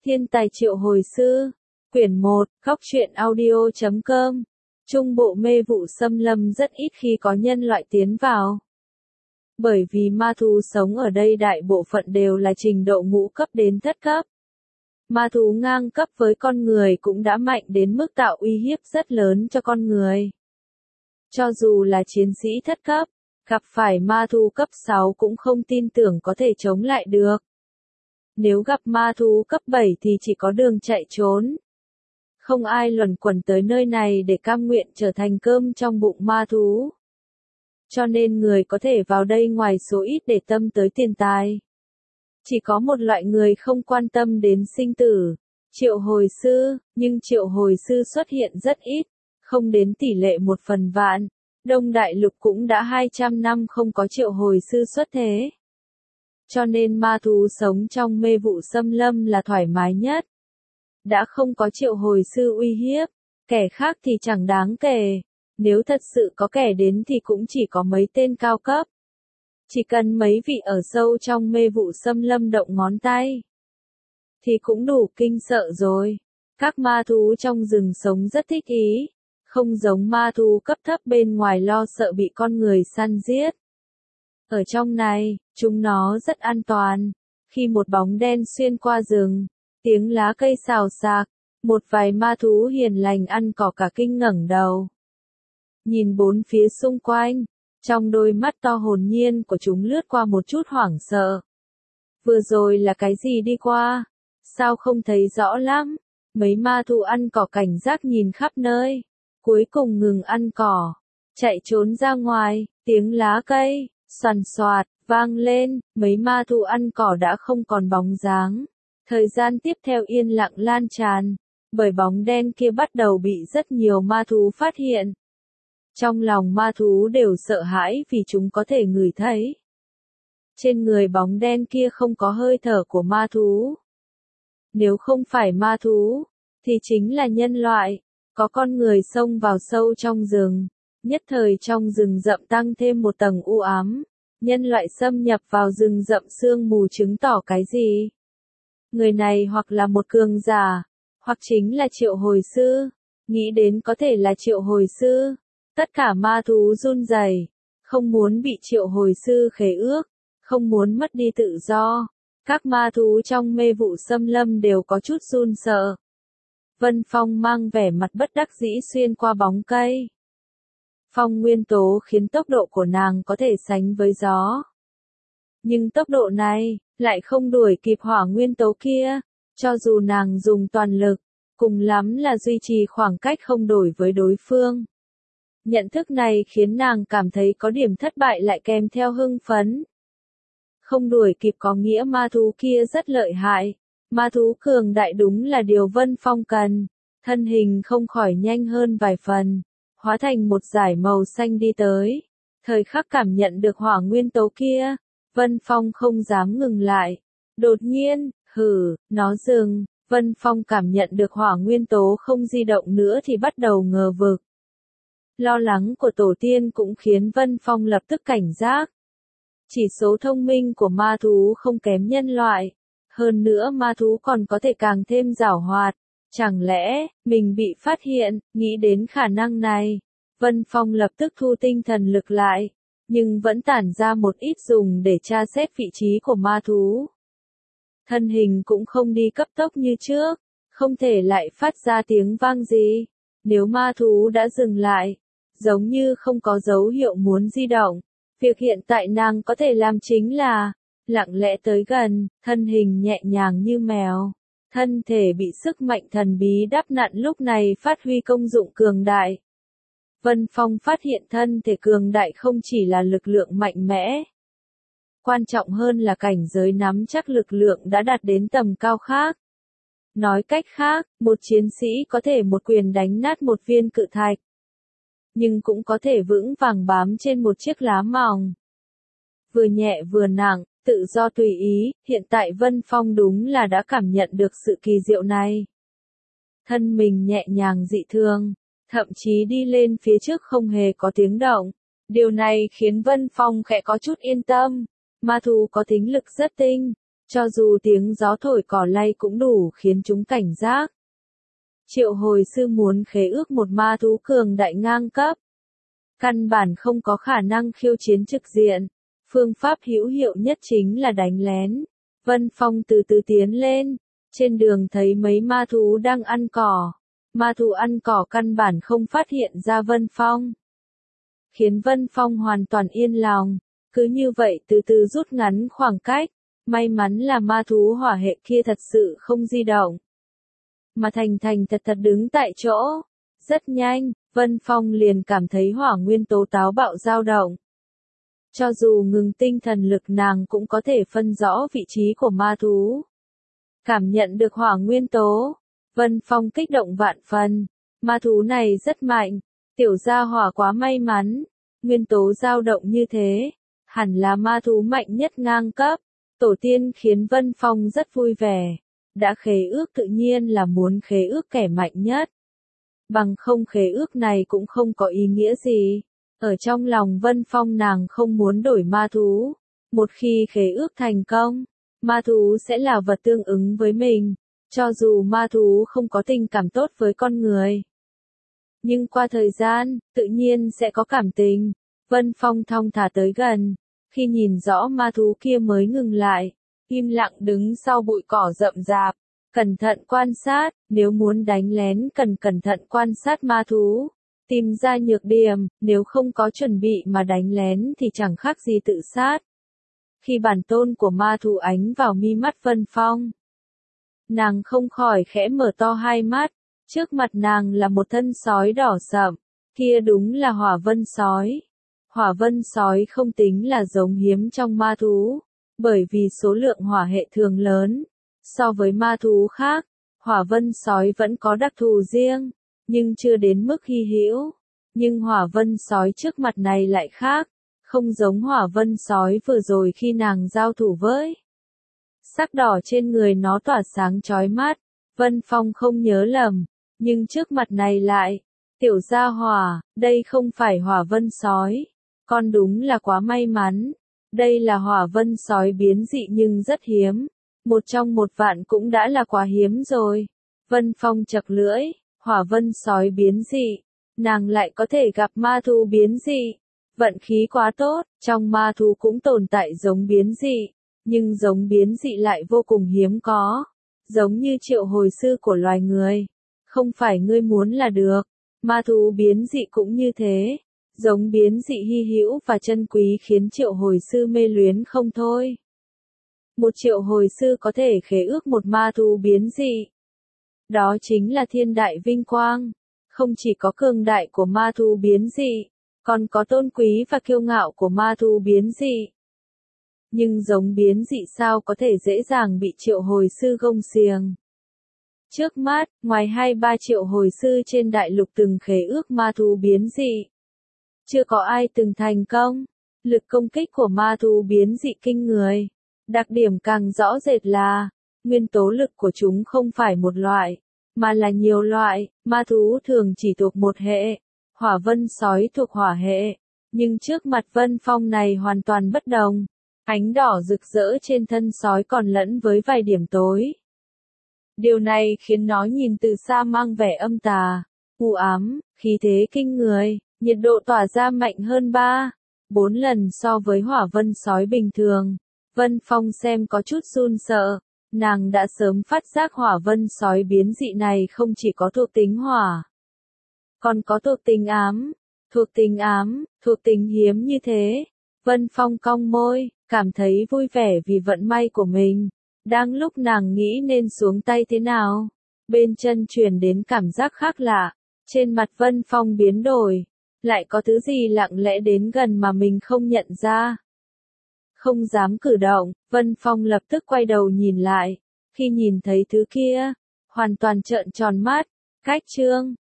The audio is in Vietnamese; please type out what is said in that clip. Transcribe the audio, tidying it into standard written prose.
Thiên tài triệu hồi sư. Quyển 1, Góc truyện audio.com. Trung bộ mê vụ xâm lâm rất ít khi có nhân loại tiến vào. Bởi vì ma thú sống ở đây đại bộ phận đều là trình độ ngũ cấp đến thất cấp. Ma thú ngang cấp với con người cũng đã mạnh đến mức tạo uy hiếp rất lớn cho con người. Cho dù là chiến sĩ thất cấp, gặp phải ma thú cấp 6 cũng không tin tưởng có thể chống lại được. Nếu gặp ma thú cấp 7 thì chỉ có đường chạy trốn. Không ai luẩn quẩn tới nơi này để cam nguyện trở thành cơm trong bụng ma thú. Cho nên người có thể vào đây ngoài số ít để tâm tới tiền tài. Chỉ có một loại người không quan tâm đến sinh tử, triệu hồi sư, nhưng triệu hồi sư xuất hiện rất ít, không đến tỷ lệ 1/1000. Đông Đại Lục cũng đã 200 năm không có triệu hồi sư xuất thế. Cho nên ma thú sống trong mê vụ xâm lâm là thoải mái nhất. Đã không có triệu hồi sư uy hiếp, kẻ khác thì chẳng đáng kể. Nếu thật sự có kẻ đến thì cũng chỉ có mấy tên cao cấp. Chỉ cần mấy vị ở sâu trong mê vụ xâm lâm động ngón tay, thì cũng đủ kinh sợ rồi. Các ma thú trong rừng sống rất thích ý, không giống ma thú cấp thấp bên ngoài lo sợ bị con người săn giết. Ở trong này, chúng nó rất an toàn. Khi một bóng đen xuyên qua rừng, tiếng lá cây xào xạc, một vài ma thú hiền lành ăn cỏ cả kinh ngẩng đầu. Nhìn bốn phía xung quanh, trong đôi mắt to hồn nhiên của chúng lướt qua một chút hoảng sợ. Vừa rồi là cái gì đi qua? Sao không thấy rõ lắm? Mấy ma thú ăn cỏ cảnh giác nhìn khắp nơi. Cuối cùng ngừng ăn cỏ, chạy trốn ra ngoài, tiếng lá cây xoàn xoạt vang lên, mấy ma thú ăn cỏ đã không còn bóng dáng. Thời gian tiếp theo yên lặng lan tràn, bởi bóng đen kia bắt đầu bị rất nhiều ma thú phát hiện. Trong lòng ma thú đều sợ hãi vì chúng có thể ngửi thấy. Trên người bóng đen kia không có hơi thở của ma thú. Nếu không phải ma thú, thì chính là nhân loại. Có con người xông vào sâu trong rừng, nhất thời trong rừng rậm tăng thêm một tầng u ám. Nhân loại xâm nhập vào rừng rậm sương mù chứng tỏ cái gì? Người này hoặc là một cường giả, hoặc chính là triệu hồi sư. Nghĩ đến có thể là triệu hồi sư. Tất cả ma thú run rẩy, không muốn bị triệu hồi sư khế ước, không muốn mất đi tự do. Các ma thú trong mê vụ xâm lâm đều có chút run sợ. Vân Phong mang vẻ mặt bất đắc dĩ xuyên qua bóng cây. Phong nguyên tố khiến tốc độ của nàng có thể sánh với gió. Nhưng tốc độ này, lại không đuổi kịp hỏa nguyên tố kia. Cho dù nàng dùng toàn lực, cùng lắm là duy trì khoảng cách không đổi với đối phương. Nhận thức này khiến nàng cảm thấy có điểm thất bại lại kèm theo hưng phấn. Không đuổi kịp có nghĩa ma thú kia rất lợi hại. Ma thú cường đại đúng là điều Vân Phong cần. Thân hình không khỏi nhanh hơn vài phần, hóa thành một dải màu xanh đi tới. Thời khắc cảm nhận được hỏa nguyên tố kia, Vân Phong không dám ngừng lại. Đột nhiên, nó dừng. Vân Phong cảm nhận được hỏa nguyên tố không di động nữa thì bắt đầu ngờ vực. Lo lắng của tổ tiên cũng khiến Vân Phong lập tức cảnh giác. Chỉ số thông minh của ma thú không kém nhân loại. Hơn nữa ma thú còn có thể càng thêm giảo hoạt. Chẳng lẽ, mình bị phát hiện, nghĩ đến khả năng này. Vân Phong lập tức thu tinh thần lực lại, nhưng vẫn tản ra một ít dùng để tra xét vị trí của ma thú. Thân hình cũng không đi cấp tốc như trước, không thể lại phát ra tiếng vang gì. Nếu ma thú đã dừng lại, giống như không có dấu hiệu muốn di động, việc hiện tại nàng có thể làm chính là lặng lẽ tới gần, thân hình nhẹ nhàng như mèo. Thân thể bị sức mạnh thần bí đắp nặn lúc này phát huy công dụng cường đại. Vân Phong phát hiện thân thể cường đại không chỉ là lực lượng mạnh mẽ. Quan trọng hơn là cảnh giới nắm chắc lực lượng đã đạt đến tầm cao khác. Nói cách khác, một chiến sĩ có thể một quyền đánh nát một viên cự thạch. Nhưng cũng có thể vững vàng bám trên một chiếc lá mỏng. Vừa nhẹ vừa nặng, tự do tùy ý, hiện tại Vân Phong đúng là đã cảm nhận được sự kỳ diệu này. Thân mình nhẹ nhàng dị thường, thậm chí đi lên phía trước không hề có tiếng động. Điều này khiến Vân Phong khẽ có chút yên tâm. Ma thú có thính lực rất tinh, Cho dù tiếng gió thổi cỏ lay cũng đủ khiến chúng cảnh giác. Triệu hồi sư muốn khế ước một ma thú cường đại ngang cấp. Căn bản không có khả năng khiêu chiến trực diện. Phương pháp hữu hiệu nhất chính là đánh lén. Vân Phong từ từ tiến lên. Trên đường thấy mấy ma thú đang ăn cỏ. Ma thú ăn cỏ căn bản không phát hiện ra Vân Phong. Khiến Vân Phong hoàn toàn yên lòng. Cứ như vậy từ từ rút ngắn khoảng cách. May mắn là ma thú hỏa hệ kia thật sự không di động. Mà thành thật đứng tại chỗ. Rất nhanh, Vân Phong liền cảm thấy hỏa nguyên tố táo bạo dao động. Cho dù ngừng tinh thần lực nàng cũng có thể phân rõ vị trí của ma thú. Cảm nhận được hỏa nguyên tố, Vân Phong kích động vạn phần. Ma thú này rất mạnh, tiểu gia hỏa quá may mắn. Nguyên tố dao động như thế, hẳn là ma thú mạnh nhất ngang cấp. Tổ tiên khiến Vân Phong rất vui vẻ. Đã khế ước tự nhiên là muốn khế ước kẻ mạnh nhất. Bằng không khế ước này cũng không có ý nghĩa gì. Ở trong lòng Vân Phong nàng không muốn đổi ma thú. Một khi khế ước thành công, ma thú sẽ là vật tương ứng với mình. Cho dù ma thú không có tình cảm tốt với con người. Nhưng qua thời gian, tự nhiên sẽ có cảm tình. Vân Phong thong thả tới gần. Khi nhìn rõ ma thú kia mới ngừng lại. Im lặng đứng sau bụi cỏ rậm rạp. Cẩn thận quan sát, nếu muốn đánh lén cần cẩn thận quan sát ma thú. Tìm ra nhược điểm, nếu không có chuẩn bị mà đánh lén thì chẳng khác gì tự sát. Khi bản tôn của ma thú ánh vào mi mắt Vân Phong. Nàng không khỏi khẽ mở to hai mắt. Trước mặt nàng là một thân sói đỏ sậm. Kia đúng là hỏa vân sói. Hỏa vân sói không tính là giống hiếm trong ma thú. Bởi vì số lượng hỏa hệ thường lớn. So với ma thú khác, hỏa vân sói vẫn có đặc thù riêng, nhưng chưa đến mức hy hữu. Nhưng hỏa vân sói trước mặt này lại khác, không giống hỏa vân sói vừa rồi khi nàng giao thủ với. Sắc đỏ trên người nó tỏa sáng chói mắt, Vân Phong không nhớ lầm, nhưng trước mặt này lại, tiểu gia hỏa, đây không phải hỏa vân sói, con đúng là quá may mắn. Đây là hỏa vân sói biến dị nhưng rất hiếm. Một trong 1 vạn cũng đã là quá hiếm rồi. Vân Phong chật lưỡi, hỏa vân sói biến dị. Nàng lại có thể gặp ma thú biến dị. Vận khí quá tốt, trong ma thú cũng tồn tại giống biến dị. Nhưng giống biến dị lại vô cùng hiếm có. Giống như triệu hồi sư của loài người. Không phải ngươi muốn là được. Ma thú biến dị cũng như thế. Giống biến dị hy hữu và chân quý khiến triệu hồi sư mê luyến không thôi. Một triệu hồi sư có thể khế ước một ma thú biến dị. Đó chính là thiên đại vinh quang. Không chỉ có cường đại của ma thú biến dị, còn có tôn quý và kiêu ngạo của ma thú biến dị. Nhưng giống biến dị sao có thể dễ dàng bị triệu hồi sư gông xiềng. Trước mắt, ngoài 2-3 triệu hồi sư trên đại lục từng khế ước ma thú biến dị, chưa có ai từng thành công. Lực công kích của ma thú biến dị kinh người. Đặc điểm càng rõ rệt là, nguyên tố lực của chúng không phải một loại, mà là nhiều loại. Ma thú thường chỉ thuộc một hệ. Hỏa vân sói thuộc hỏa hệ. Nhưng trước mặt Vân Phong này hoàn toàn bất đồng. Ánh đỏ rực rỡ trên thân sói còn lẫn với vài điểm tối. Điều này khiến nó nhìn từ xa mang vẻ âm tà, u ám, khí thế kinh người, nhiệt độ tỏa ra mạnh hơn 3-4 lần so với hỏa vân sói bình thường. Vân Phong xem có chút run sợ, nàng đã sớm phát giác hỏa vân sói biến dị này không chỉ có thuộc tính hỏa, còn có thuộc tính ám, thuộc tính hiếm như thế. Vân Phong cong môi, cảm thấy vui vẻ vì vận may của mình. Đang lúc nàng nghĩ nên xuống tay thế nào, bên chân truyền đến cảm giác khác lạ, trên mặt Vân Phong biến đổi, lại có thứ gì lặng lẽ đến gần mà mình không nhận ra. Không dám cử động, Vân Phong lập tức quay đầu nhìn lại, khi nhìn thấy thứ kia, hoàn toàn trợn tròn mắt, cách trương,